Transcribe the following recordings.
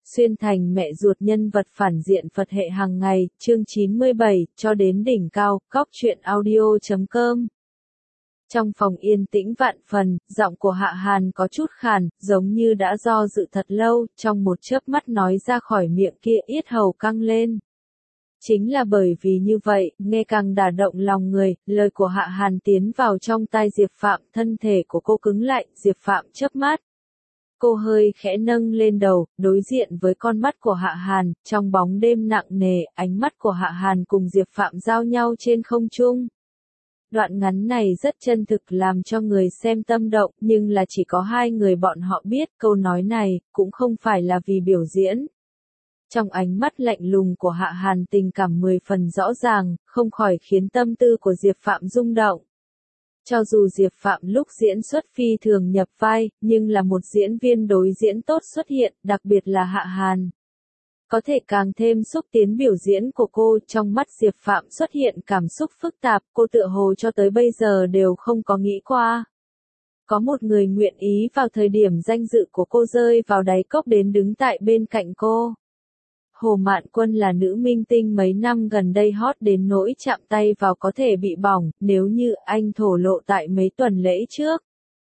Xuyên thành mẹ ruột nhân vật phản diện Phật hệ hàng ngày, chương 97, cho đến đỉnh cao, góc truyện audio.com. Trong phòng yên tĩnh vạn phần, giọng của Hạ Hàn có chút khàn, giống như đã do dự thật lâu, trong một chớp mắt nói ra khỏi miệng kia yết hầu căng lên. Chính là bởi vì như vậy, nghe càng đả động lòng người, lời của Hạ Hàn tiến vào trong tai Diệp Phạm, thân thể của cô cứng lại, Diệp Phạm chớp mắt. Cô hơi khẽ nâng lên đầu, đối diện với con mắt của Hạ Hàn, trong bóng đêm nặng nề, ánh mắt của Hạ Hàn cùng Diệp Phạm giao nhau trên không trung. Đoạn ngắn này rất chân thực làm cho người xem tâm động, nhưng là chỉ có hai người bọn họ biết, câu nói này, cũng không phải là vì biểu diễn. Trong ánh mắt lạnh lùng của Hạ Hàn tình cảm 10 phần rõ ràng, không khỏi khiến tâm tư của Diệp Phạm rung động. Cho dù Diệp Phạm lúc diễn xuất phi thường nhập vai, nhưng là một diễn viên đối diễn tốt xuất hiện, đặc biệt là Hạ Hàn. Có thể càng thêm xúc tiến biểu diễn của cô, trong mắt Diệp Phạm xuất hiện cảm xúc phức tạp, cô tựa hồ cho tới bây giờ đều không có nghĩ qua. Có một người nguyện ý vào thời điểm danh dự của cô rơi vào đáy cốc đến đứng tại bên cạnh cô. Hồ Mạn Quân là nữ minh tinh mấy năm gần đây hot đến nỗi chạm tay vào có thể bị bỏng, nếu như anh thổ lộ tại mấy tuần lễ trước.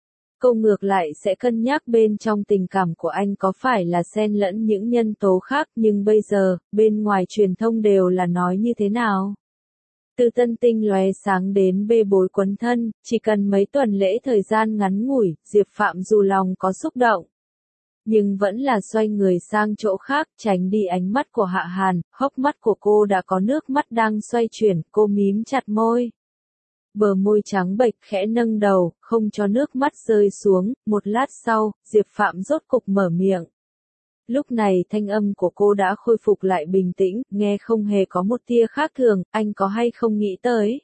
Cô ngược lại sẽ cân nhắc bên trong tình cảm của anh có phải là xen lẫn những nhân tố khác, nhưng bây giờ, bên ngoài truyền thông đều là nói như thế nào? Từ tân tinh lóe sáng đến bê bối quấn thân, chỉ cần mấy tuần lễ thời gian ngắn ngủi, Diệp Phạm dù lòng có xúc động, nhưng vẫn là xoay người sang chỗ khác, tránh đi ánh mắt của Hạ Hàn, hốc mắt của cô đã có nước mắt đang xoay chuyển, cô mím chặt môi. Bờ môi trắng bệch khẽ nâng đầu, không cho nước mắt rơi xuống, một lát sau, Diệp Phạm rốt cục mở miệng. Lúc này thanh âm của cô đã khôi phục lại bình tĩnh, nghe không hề có một tia khác thường, anh có hay không nghĩ tới?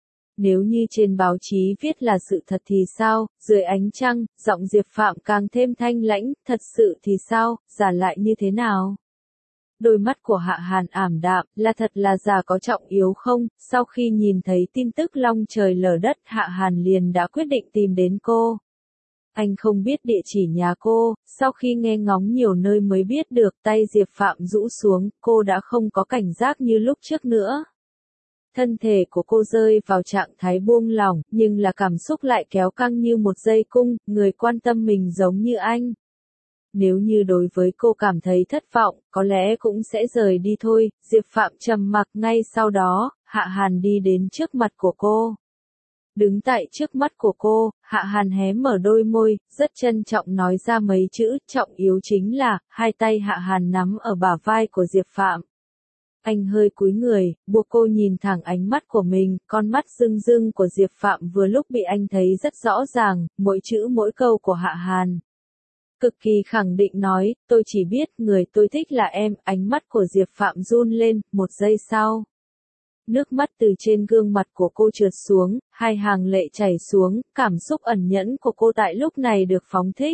Nếu như trên báo chí viết là sự thật thì sao, dưới ánh trăng, giọng Diệp Phạm càng thêm thanh lãnh, thật sự thì sao, giả lại như thế nào? Đôi mắt của Hạ Hàn ảm đạm, là thật là giả có trọng yếu không? Sau khi nhìn thấy tin tức long trời lở đất, Hạ Hàn liền đã quyết định tìm đến cô. Anh không biết địa chỉ nhà cô, sau khi nghe ngóng nhiều nơi mới biết được, tay Diệp Phạm rũ xuống, cô đã không có cảnh giác như lúc trước nữa. Thân thể của cô rơi vào trạng thái buông lỏng, nhưng là cảm xúc lại kéo căng như một dây cung, người quan tâm mình giống như anh. Nếu như đối với cô cảm thấy thất vọng, có lẽ cũng sẽ rời đi thôi. Diệp Phạm trầm mặc, ngay sau đó, Hạ Hàn đi đến trước mặt của cô. Đứng tại trước mắt của cô, Hạ Hàn hé mở đôi môi, rất trân trọng nói ra mấy chữ, trọng yếu chính là, hai tay Hạ Hàn nắm ở bả vai của Diệp Phạm. Anh hơi cúi người, buộc cô nhìn thẳng ánh mắt của mình, con mắt rưng rưng của Diệp Phạm vừa lúc bị anh thấy rất rõ ràng, mỗi chữ mỗi câu của Hạ Hàn. Cực kỳ khẳng định nói, tôi chỉ biết người tôi thích là em, ánh mắt của Diệp Phạm run lên, một giây sau. Nước mắt từ trên gương mặt của cô trượt xuống, hai hàng lệ chảy xuống, cảm xúc ẩn nhẫn của cô tại lúc này được phóng thích.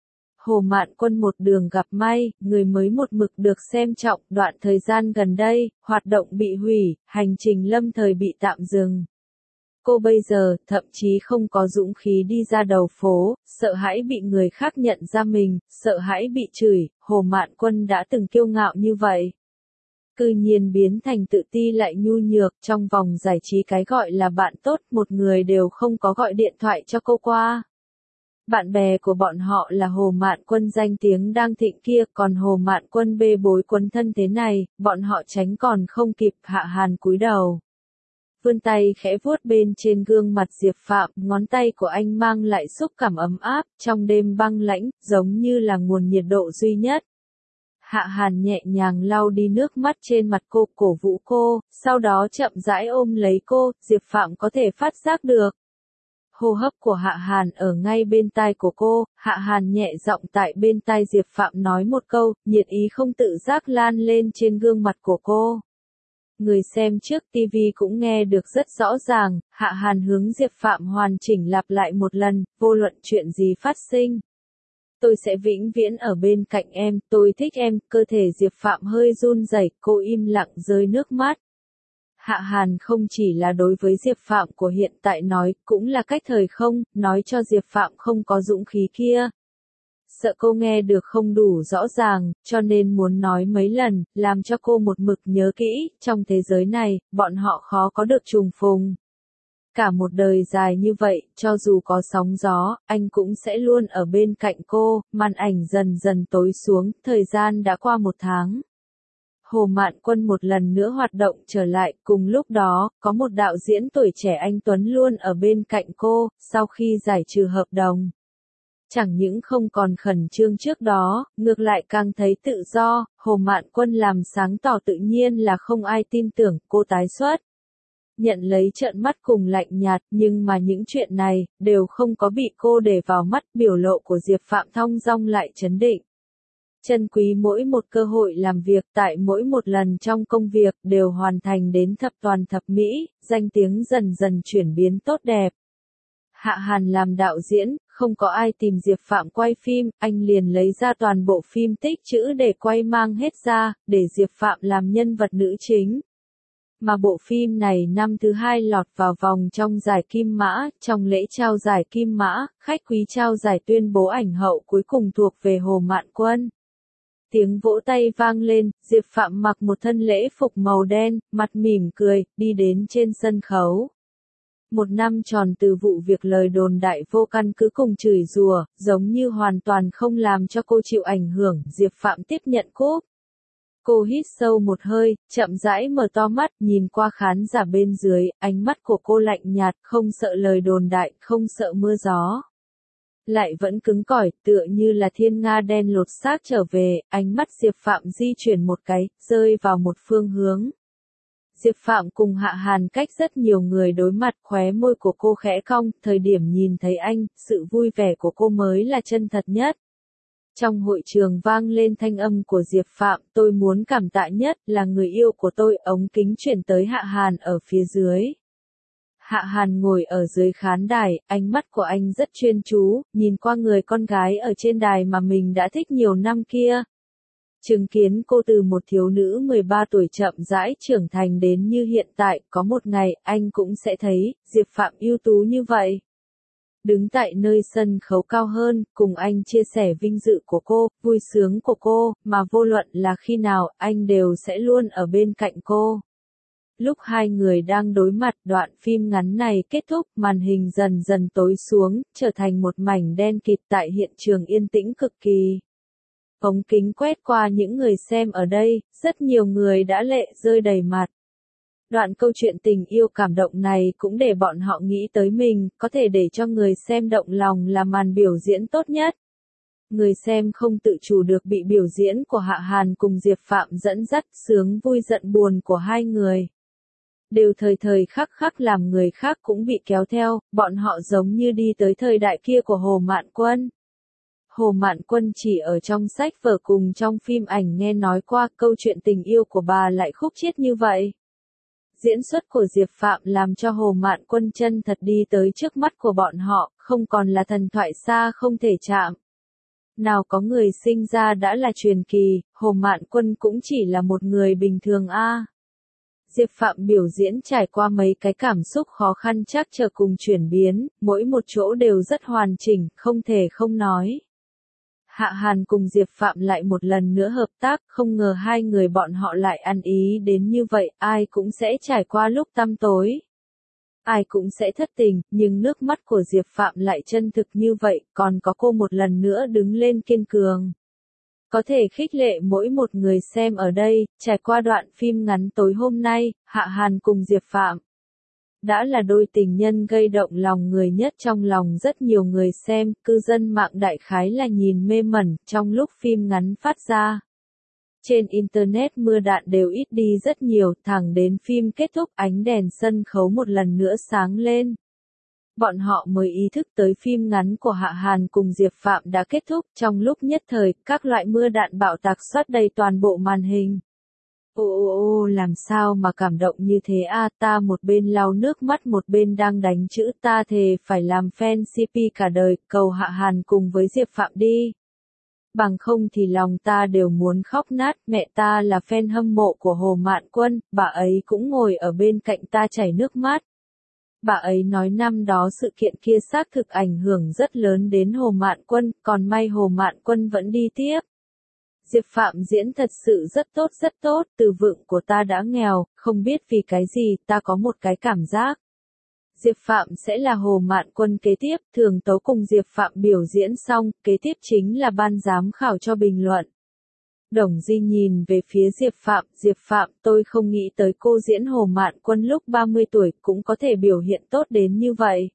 Hồ Mạn Quân một đường gặp may, người mới một mực được xem trọng, đoạn thời gian gần đây, hoạt động bị hủy, hành trình lâm thời bị tạm dừng. Cô bây giờ, thậm chí không có dũng khí đi ra đầu phố, sợ hãi bị người khác nhận ra mình, sợ hãi bị chửi, Hồ Mạn Quân đã từng kiêu ngạo như vậy. Cư nhiên biến thành tự ti lại nhu nhược, trong vòng giải trí cái gọi là bạn tốt, một người đều không có gọi điện thoại cho cô qua. Bạn bè của bọn họ là Hồ Mạn Quân danh tiếng đang thịnh kia, còn Hồ Mạn Quân bê bối quấn thân thế này, bọn họ tránh còn không kịp. Hạ Hàn cúi đầu. Vươn tay khẽ vuốt bên trên gương mặt Diệp Phạm, ngón tay của anh mang lại xúc cảm ấm áp, trong đêm băng lãnh, giống như là nguồn nhiệt độ duy nhất. Hạ Hàn nhẹ nhàng lau đi nước mắt trên mặt cô, cổ vũ cô, sau đó chậm rãi ôm lấy cô, Diệp Phạm có thể phát giác được. Hô hấp của Hạ Hàn ở ngay bên tai của cô, Hạ Hàn nhẹ giọng tại bên tai Diệp Phạm nói một câu, nhiệt ý không tự giác lan lên trên gương mặt của cô. Người xem trước TV cũng nghe được rất rõ ràng, Hạ Hàn hướng Diệp Phạm hoàn chỉnh lặp lại một lần, vô luận chuyện gì phát sinh. Tôi sẽ vĩnh viễn ở bên cạnh em, tôi thích em, cơ thể Diệp Phạm hơi run rẩy, cô im lặng rơi nước mắt. Hạ Hàn không chỉ là đối với Diệp Phạm của hiện tại nói, cũng là cách thời không, nói cho Diệp Phạm không có dũng khí kia. sợ cô nghe được không đủ rõ ràng, cho nên muốn nói mấy lần, làm cho cô một mực nhớ kỹ, trong thế giới này, bọn họ khó có được trùng phùng. Cả một đời dài như vậy, cho dù có sóng gió, anh cũng sẽ luôn ở bên cạnh cô. Màn ảnh dần dần tối xuống, thời gian đã qua 1 tháng. Hồ Mạn Quân một lần nữa hoạt động trở lại, cùng lúc đó, có một đạo diễn tuổi trẻ anh Tuấn luôn ở bên cạnh cô, sau khi giải trừ hợp đồng. Chẳng những không còn khẩn trương trước đó, ngược lại càng thấy tự do, Hồ Mạn Quân làm sáng tỏ tự nhiên là không ai tin tưởng cô tái xuất. Nhận lấy trợn mắt cùng lạnh nhạt, nhưng mà những chuyện này, đều không có bị cô để vào mắt, biểu lộ của Diệp Phạm thong dong lại trấn định. Trân quý mỗi một cơ hội làm việc, tại mỗi một lần trong công việc, đều hoàn thành đến thập toàn thập mỹ, danh tiếng dần dần chuyển biến tốt đẹp. Hạ Hàn làm đạo diễn, không có ai tìm Diệp Phạm quay phim, anh liền lấy ra toàn bộ phim tích trữ để quay mang hết ra, để Diệp Phạm làm nhân vật nữ chính. Mà bộ phim này năm thứ 2 lọt vào vòng trong giải Kim Mã, trong lễ trao giải Kim Mã, khách quý trao giải tuyên bố ảnh hậu cuối cùng thuộc về Hồ Mạn Quân. Tiếng vỗ tay vang lên, Diệp Phạm mặc một thân lễ phục màu đen, mặt mỉm cười, đi đến trên sân khấu. 1 năm tròn từ vụ việc lời đồn đại vô căn cứ cùng chửi rủa, giống như hoàn toàn không làm cho cô chịu ảnh hưởng, Diệp Phạm tiếp nhận cúp. Cô hít sâu một hơi, chậm rãi mở to mắt, nhìn qua khán giả bên dưới, ánh mắt của cô lạnh nhạt, không sợ lời đồn đại, không sợ mưa gió. Lại vẫn cứng cỏi, tựa như là thiên nga đen lột xác trở về, ánh mắt Diệp Phạm di chuyển một cái, rơi vào một phương hướng. Diệp Phạm cùng Hạ Hàn cách rất nhiều người đối mặt, khóe môi của cô khẽ cong, thời điểm nhìn thấy anh, sự vui vẻ của cô mới là chân thật nhất. Trong hội trường vang lên thanh âm của Diệp Phạm, tôi muốn cảm tạ nhất là người yêu của tôi, ống kính chuyển tới Hạ Hàn ở phía dưới. Hạ Hàn ngồi ở dưới khán đài, ánh mắt của anh rất chuyên chú, nhìn qua người con gái ở trên đài mà mình đã thích nhiều năm kia. Chứng kiến cô từ một thiếu nữ 13 tuổi chậm rãi trưởng thành đến như hiện tại, có một ngày, anh cũng sẽ thấy, Diệp Phạm ưu tú như vậy. Đứng tại nơi sân khấu cao hơn, cùng anh chia sẻ vinh dự của cô, vui sướng của cô, mà vô luận là khi nào, anh đều sẽ luôn ở bên cạnh cô. Lúc hai người đang đối mặt, đoạn phim ngắn này kết thúc, màn hình dần dần tối xuống, trở thành một mảnh đen kịt tại hiện trường yên tĩnh cực kỳ. Ống kính quét qua những người xem ở đây, rất nhiều người đã lệ rơi đầy mặt. Đoạn câu chuyện tình yêu cảm động này cũng để bọn họ nghĩ tới mình, có thể để cho người xem động lòng là màn biểu diễn tốt nhất. Người xem không tự chủ được bị biểu diễn của Hạ Hàn cùng Diệp Phạm dẫn dắt, sướng vui giận buồn của hai người. Đều thời thời khắc khắc làm người khác cũng bị kéo theo, bọn họ giống như đi tới thời đại kia của Hồ Mạn Quân. Hồ Mạn Quân chỉ ở trong sách vở cùng trong phim ảnh nghe nói qua câu chuyện tình yêu của bà lại khúc chiết như vậy. Diễn xuất của Diệp Phạm làm cho Hồ Mạn Quân chân thật đi tới trước mắt của bọn họ, không còn là thần thoại xa không thể chạm. Nào có người sinh ra đã là truyền kỳ, Hồ Mạn Quân cũng chỉ là một người bình thường a. Diệp Phạm biểu diễn trải qua mấy cái cảm xúc khó khăn trắc trở cùng chuyển biến, mỗi một chỗ đều rất hoàn chỉnh, không thể không nói. Hạ Hàn cùng Diệp Phạm lại một lần nữa hợp tác, không ngờ hai người bọn họ lại ăn ý đến như vậy, ai cũng sẽ trải qua lúc tăm tối. Ai cũng sẽ thất tình, nhưng nước mắt của Diệp Phạm lại chân thực như vậy, còn có cô một lần nữa đứng lên kiên cường. Có thể khích lệ mỗi một người xem ở đây, trải qua đoạn phim ngắn tối hôm nay, Hạ Hàn cùng Diệp Phạm đã là đôi tình nhân gây động lòng người nhất trong lòng rất nhiều người xem, cư dân mạng đại khái là nhìn mê mẩn trong lúc phim ngắn phát ra. Trên Internet mưa đạn đều ít đi rất nhiều, thẳng đến phim kết thúc ánh đèn sân khấu một lần nữa sáng lên. Bọn họ mới ý thức tới phim ngắn của Hạ Hàn cùng Diệp Phạm đã kết thúc, trong lúc nhất thời, các loại mưa đạn bạo tạc xoát đầy toàn bộ màn hình. Ô, làm sao mà cảm động như thế a, ta một bên lau nước mắt một bên đang đánh chữ, ta thề phải làm fan CP cả đời, cầu Hạ Hàn cùng với Diệp Phạm đi. Bằng không thì lòng ta đều muốn khóc nát, mẹ ta là fan hâm mộ của Hồ Mạn Quân, bà ấy cũng ngồi ở bên cạnh ta chảy nước mắt. Bà ấy nói năm đó sự kiện kia xác thực ảnh hưởng rất lớn đến Hồ Mạn Quân, còn may Hồ Mạn Quân vẫn đi tiếp. Diệp Phạm diễn thật sự rất tốt, từ vựng của ta đã nghèo, không biết vì cái gì, ta có một cái cảm giác. Diệp Phạm sẽ là Hồ Mạn Quân kế tiếp, Thường Tố cùng Diệp Phạm biểu diễn xong, kế tiếp chính là ban giám khảo cho bình luận. Đồng Di nhìn về phía Diệp Phạm, tôi không nghĩ tới cô diễn Hồ Mạn Quân lúc 30 tuổi cũng có thể biểu hiện tốt đến như vậy.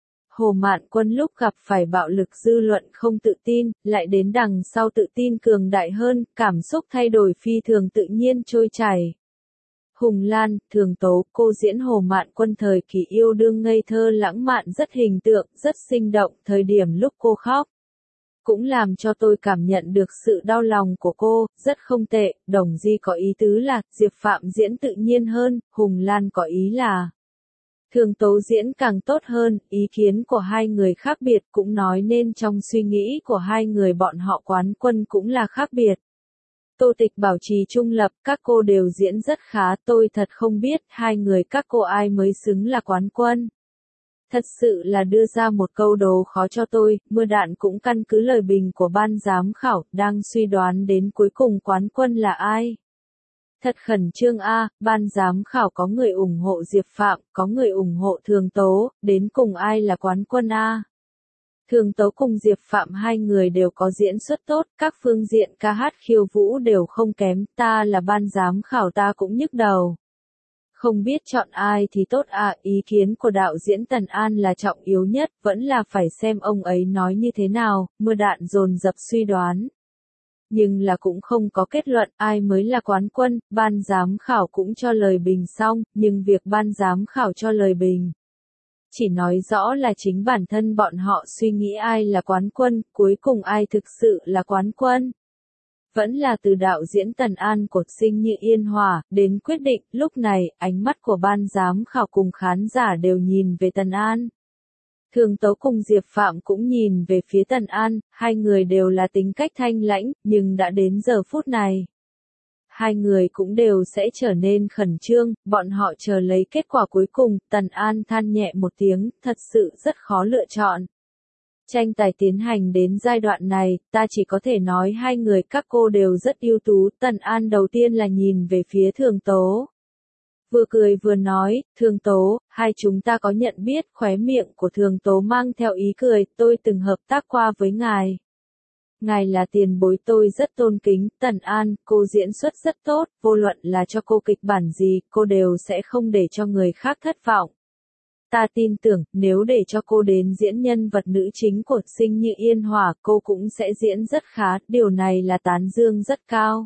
Hồ Mạn Quân lúc gặp phải bạo lực dư luận không tự tin, lại đến đằng sau tự tin cường đại hơn, cảm xúc thay đổi phi thường tự nhiên trôi chảy. Hùng Lan, Thường Tố, cô diễn Hồ Mạn Quân thời kỳ yêu đương ngây thơ lãng mạn rất hình tượng, rất sinh động, thời điểm lúc cô khóc. Cũng làm cho tôi cảm nhận được sự đau lòng của cô, rất không tệ, Đồng Di có ý tứ là, Diệp Phạm diễn tự nhiên hơn, Hùng Lan có ý là Thường Tố diễn càng tốt hơn, ý kiến của hai người khác biệt cũng nói nên trong suy nghĩ của hai người bọn họ quán quân cũng là khác biệt. Tô Tịch bảo trì trung lập, các cô đều diễn rất khá, tôi thật không biết hai người các cô ai mới xứng là quán quân. Thật sự là đưa ra một câu đố khó cho tôi, Mưa Đạn cũng căn cứ lời bình của ban giám khảo, đang suy đoán đến cuối cùng quán quân là ai. Thật khẩn trương a, ban giám khảo có người ủng hộ Diệp Phạm, có người ủng hộ Thường Tố, đến cùng ai là quán quân a? Thường Tố cùng Diệp Phạm hai người đều có diễn xuất tốt, các phương diện ca hát khiêu vũ đều không kém, ta là ban giám khảo ta cũng nhức đầu. Không biết chọn ai thì tốt à, ý kiến của đạo diễn Tần An là trọng yếu nhất, vẫn là phải xem ông ấy nói như thế nào, Mưa Đạn dồn dập suy đoán. Nhưng là cũng không có kết luận ai mới là quán quân, ban giám khảo cũng cho lời bình xong, nhưng việc ban giám khảo cho lời bình chỉ nói rõ là chính bản thân bọn họ suy nghĩ ai là quán quân, cuối cùng ai thực sự là quán quân. Vẫn là từ đạo diễn Tần An của Sinh Như Yên Hòa, đến quyết định, lúc này, ánh mắt của ban giám khảo cùng khán giả đều nhìn về Tần An. Thường Tố cùng Diệp Phạm cũng nhìn về phía Tần An, hai người đều là tính cách thanh lãnh, nhưng đã đến giờ phút này. Hai người cũng đều sẽ trở nên khẩn trương, bọn họ chờ lấy kết quả cuối cùng, Tần An than nhẹ một tiếng, thật sự rất khó lựa chọn. Tranh tài tiến hành đến giai đoạn này, ta chỉ có thể nói hai người các cô đều rất ưu tú, Tần An đầu tiên là nhìn về phía Thường Tố. Vừa cười vừa nói, Thường Tố, hai chúng ta có nhận biết, khóe miệng của Thường Tố mang theo ý cười, tôi từng hợp tác qua với ngài. Ngài là tiền bối tôi rất tôn kính, Tần An, cô diễn xuất rất tốt, vô luận là cho cô kịch bản gì, cô đều sẽ không để cho người khác thất vọng. Ta tin tưởng, nếu để cho cô đến diễn nhân vật nữ chính của Sinh Như Yên Hòa, cô cũng sẽ diễn rất khá, điều này là tán dương rất cao.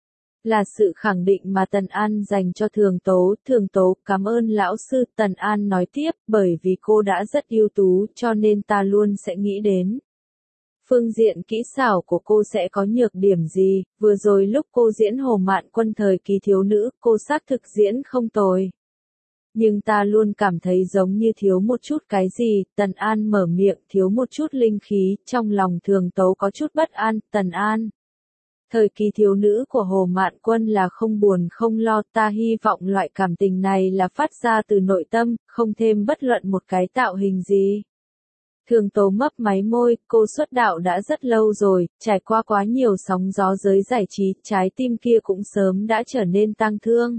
Là sự khẳng định mà Tần An dành cho Thường Tố, cảm ơn lão sư, Tần An nói tiếp, bởi vì cô đã rất ưu tú, cho nên ta luôn sẽ nghĩ đến. Phương diện kỹ xảo của cô sẽ có nhược điểm gì, vừa rồi lúc cô diễn Hồ Mạn Quân thời kỳ thiếu nữ, cô xác thực diễn không tồi. Nhưng ta luôn cảm thấy giống như thiếu một chút cái gì, Tần An mở miệng, thiếu một chút linh khí, trong lòng Thường Tố có chút bất an, Tần An. Thời kỳ thiếu nữ của Hồ Mạn Quân là không buồn không lo, ta hy vọng loại cảm tình này là phát ra từ nội tâm, không thêm bất luận một cái tạo hình gì. Thường Tố mấp máy môi, cô xuất đạo đã rất lâu rồi, trải qua quá nhiều sóng gió giới giải trí, trái tim kia cũng sớm đã trở nên tang thương.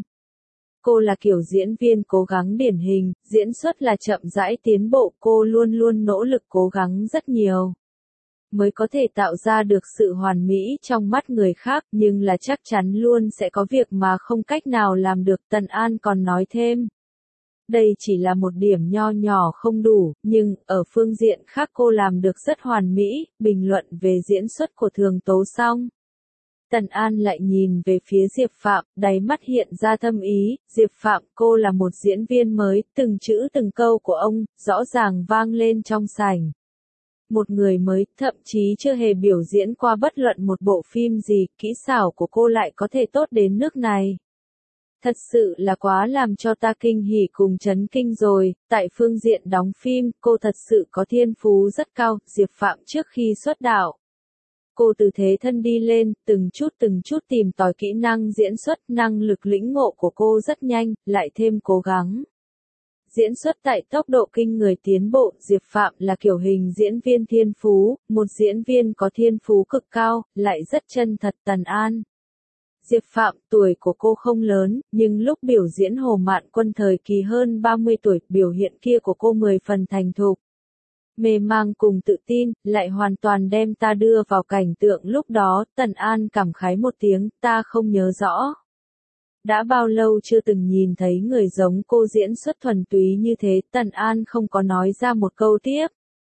Cô là kiểu diễn viên cố gắng điển hình, diễn xuất là chậm rãi tiến bộ, cô luôn luôn nỗ lực cố gắng rất nhiều. Mới có thể tạo ra được sự hoàn mỹ trong mắt người khác, nhưng là chắc chắn luôn sẽ có việc mà không cách nào làm được, Tần An còn nói thêm. Đây chỉ là một điểm nho nhỏ không đủ, nhưng, ở phương diện khác cô làm được rất hoàn mỹ, bình luận về diễn xuất của Thường Tố xong. Tần An lại nhìn về phía Diệp Phạm, đáy mắt hiện ra thâm ý, Diệp Phạm cô là một diễn viên mới, từng chữ từng câu của ông, rõ ràng vang lên trong sảnh. Một người mới, thậm chí chưa hề biểu diễn qua bất luận một bộ phim gì, kỹ xảo của cô lại có thể tốt đến nước này. Thật sự là quá làm cho ta kinh hỉ cùng chấn kinh rồi, tại phương diện đóng phim, cô thật sự có thiên phú rất cao, Diệp Phạm trước khi xuất đạo. Cô từ thế thân đi lên, từng chút tìm tòi kỹ năng diễn xuất, năng lực lĩnh ngộ của cô rất nhanh, lại thêm cố gắng. Diễn xuất tại tốc độ kinh người tiến bộ, Diệp Phạm là kiểu hình diễn viên thiên phú, một diễn viên có thiên phú cực cao, lại rất chân thật Tần An. Diệp Phạm, tuổi của cô không lớn, nhưng lúc biểu diễn Hồ Mạn Quân thời kỳ hơn 30 tuổi, biểu hiện kia của cô 10 phần thành thục. Mê mang cùng tự tin, lại hoàn toàn đem ta đưa vào cảnh tượng lúc đó, Tần An cảm khái một tiếng, ta không nhớ rõ. Đã bao lâu chưa từng nhìn thấy người giống cô diễn xuất thuần túy như thế, Tần An không có nói ra một câu tiếp.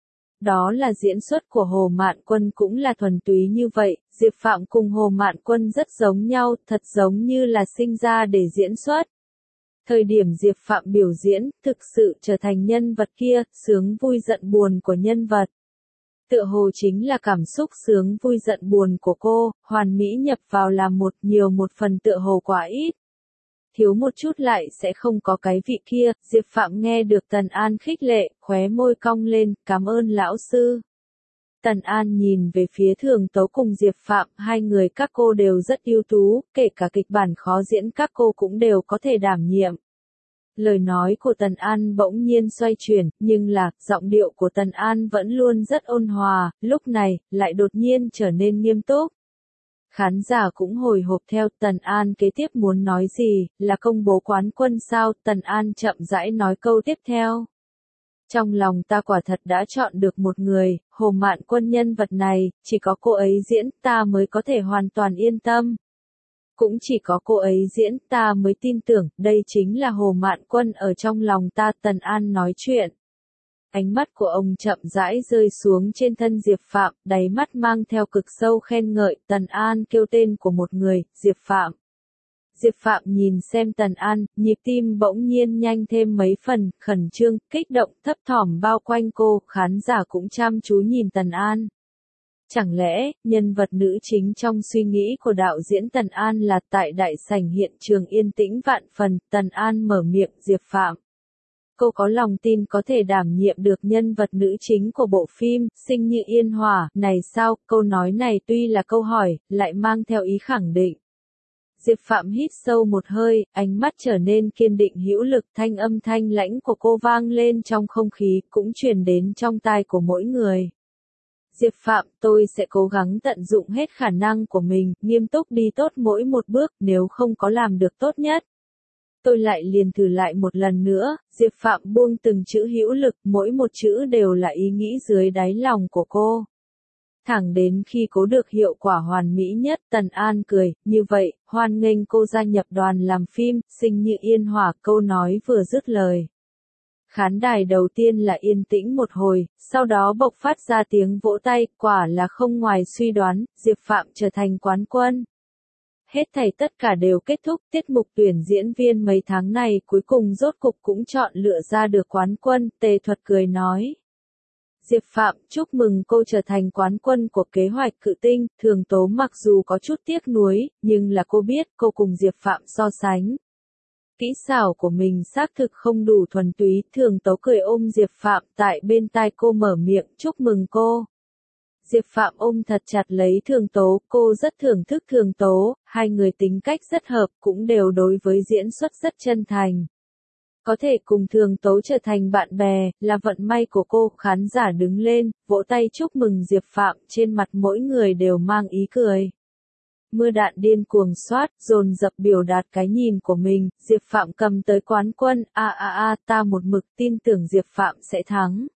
Đó là diễn xuất của Hồ Mạn Quân cũng là thuần túy như vậy, Diệp Phạm cùng Hồ Mạn Quân rất giống nhau, thật giống như là sinh ra để diễn xuất. Thời điểm Diệp Phạm biểu diễn, thực sự trở thành nhân vật kia, sướng vui giận buồn của nhân vật. Tựa hồ chính là cảm xúc sướng vui giận buồn của cô, hoàn mỹ nhập vào làm một nhiều một phần tựa hồ quá ít. Thiếu một chút lại sẽ không có cái vị kia, Diệp Phạm nghe được Tần An khích lệ, khóe môi cong lên, cảm ơn lão sư. Tần An nhìn về phía Thường Tấu cùng Diệp Phạm, hai người các cô đều rất ưu tú, kể cả kịch bản khó diễn các cô cũng đều có thể đảm nhiệm. Lời nói của Tần An bỗng nhiên xoay chuyển, nhưng là, giọng điệu của Tần An vẫn luôn rất ôn hòa, lúc này, lại đột nhiên trở nên nghiêm túc. Khán giả cũng hồi hộp theo, Tần An kế tiếp muốn nói gì, là công bố quán quân sao, Tần An chậm rãi nói câu tiếp theo. Trong lòng ta quả thật đã chọn được một người, Hồ Mạn Quân nhân vật này, chỉ có cô ấy diễn, ta mới có thể hoàn toàn yên tâm. Cũng chỉ có cô ấy diễn, ta mới tin tưởng, đây chính là Hồ Mạn Quân ở trong lòng ta, Tần An nói chuyện. Ánh mắt của ông chậm rãi rơi xuống trên thân Diệp Phạm, đáy mắt mang theo cực sâu khen ngợi, Tần An kêu tên của một người, Diệp Phạm. Diệp Phạm nhìn xem Tần An, nhịp tim bỗng nhiên nhanh thêm mấy phần, khẩn trương, kích động, thấp thỏm bao quanh cô, khán giả cũng chăm chú nhìn Tần An. Chẳng lẽ, nhân vật nữ chính trong suy nghĩ của đạo diễn Tần An là tại đại sảnh hiện trường yên tĩnh vạn phần, Tần An mở miệng, Diệp Phạm. Cô có lòng tin có thể đảm nhiệm được nhân vật nữ chính của bộ phim, Sinh Như Yên Hỏa, này sao, câu nói này tuy là câu hỏi, lại mang theo ý khẳng định. Diệp Phạm hít sâu một hơi, ánh mắt trở nên kiên định hữu lực, thanh âm thanh lãnh của cô vang lên trong không khí, cũng truyền đến trong tai của mỗi người. Diệp Phạm, tôi sẽ cố gắng tận dụng hết khả năng của mình, nghiêm túc đi tốt mỗi một bước, nếu không có làm được tốt nhất. Tôi lại liền thử lại một lần nữa, Diệp Phạm buông từng chữ hữu lực, mỗi một chữ đều là ý nghĩ dưới đáy lòng của cô. Thẳng đến khi có được hiệu quả hoàn mỹ nhất, Tần An cười, như vậy, hoan nghênh cô gia nhập đoàn làm phim, Sinh Như Yên Hỏa, câu nói vừa dứt lời. Khán đài đầu tiên là yên tĩnh một hồi, sau đó bộc phát ra tiếng vỗ tay, quả là không ngoài suy đoán, Diệp Phạm trở thành quán quân. Hết thảy tất cả đều kết thúc, tiết mục tuyển diễn viên mấy tháng này cuối cùng rốt cục cũng chọn lựa ra được quán quân, Tề Thuật cười nói. Diệp Phạm, chúc mừng cô trở thành quán quân của kế hoạch Cự Tinh, Thường Tố mặc dù có chút tiếc nuối, nhưng là cô biết cô cùng Diệp Phạm so sánh. Kỹ xảo của mình xác thực không đủ thuần túy, Thường Tố cười ôm Diệp Phạm tại bên tai cô mở miệng, chúc mừng cô. Diệp Phạm ôm thật chặt lấy Thường Tố, cô rất thưởng thức Thường Tố, hai người tính cách rất hợp, cũng đều đối với diễn xuất rất chân thành. Có thể cùng Thường Tố trở thành bạn bè, là vận may của cô, khán giả đứng lên, vỗ tay chúc mừng Diệp Phạm, trên mặt mỗi người đều mang ý cười. Mưa đạn điên cuồng soát, dồn dập biểu đạt cái nhìn của mình, Diệp Phạm cầm tới quán quân, ta một mực tin tưởng Diệp Phạm sẽ thắng.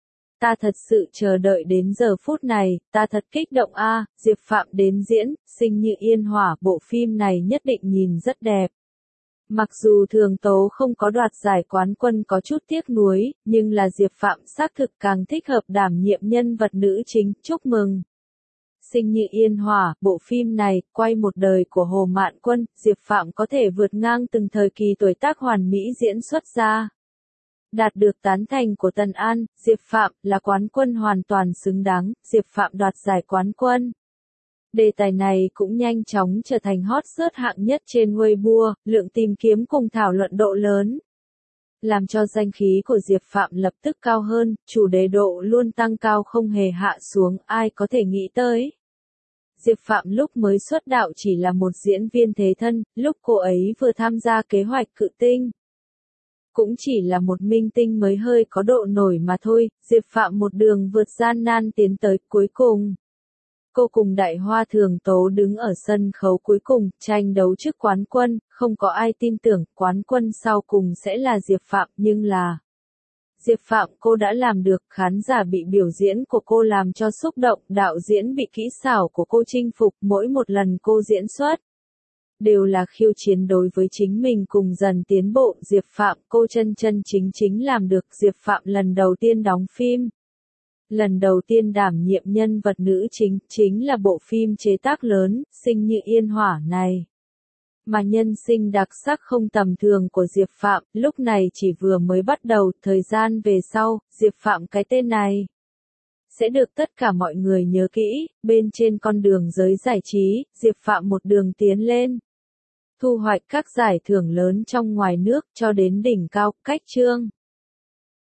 Ta thật sự chờ đợi đến giờ phút này, ta thật kích động Diệp Phạm đến diễn, Sinh Như Yên Hỏa, bộ phim này nhất định nhìn rất đẹp. Mặc dù Thường Tố không có đoạt giải quán quân có chút tiếc nuối, nhưng là Diệp Phạm xác thực càng thích hợp đảm nhiệm nhân vật nữ chính, chúc mừng. Sinh Như Yên Hỏa, bộ phim này, quay một đời của Hồ Mạn Quân, Diệp Phạm có thể vượt ngang từng thời kỳ tuổi tác hoàn mỹ diễn xuất ra. Đạt được tán thành của Tần An, Diệp Phạm là quán quân hoàn toàn xứng đáng, Diệp Phạm đoạt giải quán quân. Đề tài này cũng nhanh chóng trở thành hot search hạng nhất trên Weibo, lượng tìm kiếm cùng thảo luận độ lớn. Làm cho danh khí của Diệp Phạm lập tức cao hơn, chủ đề độ luôn tăng cao không hề hạ xuống, ai có thể nghĩ tới. Diệp Phạm lúc mới xuất đạo chỉ là một diễn viên thế thân, lúc cô ấy vừa tham gia kế hoạch Cự Tinh. cũng chỉ là một minh tinh mới hơi có độ nổi mà thôi, Diệp Phạm một đường vượt gian nan tiến tới cuối cùng. Cô cùng Đại Hoa Thường Tố đứng ở sân khấu cuối cùng, tranh đấu chức quán quân, không có ai tin tưởng quán quân sau cùng sẽ là Diệp Phạm, nhưng là Diệp Phạm cô đã làm được, khán giả bị biểu diễn của cô làm cho xúc động, đạo diễn bị kỹ xảo của cô chinh phục, mỗi một lần cô diễn xuất đều là khiêu chiến đối với chính mình cùng dần tiến bộ, Diệp Phạm cô chân chân chính chính làm được, Diệp Phạm lần đầu tiên đóng phim. Lần đầu tiên đảm nhiệm nhân vật nữ chính, chính là bộ phim chế tác lớn, Sinh Như Yên Hỏa này. Mà nhân sinh đặc sắc không tầm thường của Diệp Phạm, lúc này chỉ vừa mới bắt đầu, thời gian về sau, Diệp Phạm cái tên này sẽ được tất cả mọi người nhớ kỹ, bên trên con đường giới giải trí, Diệp Phạm một đường tiến lên. Thu hoạch các giải thưởng lớn trong ngoài nước cho đến đỉnh cao, cách chương.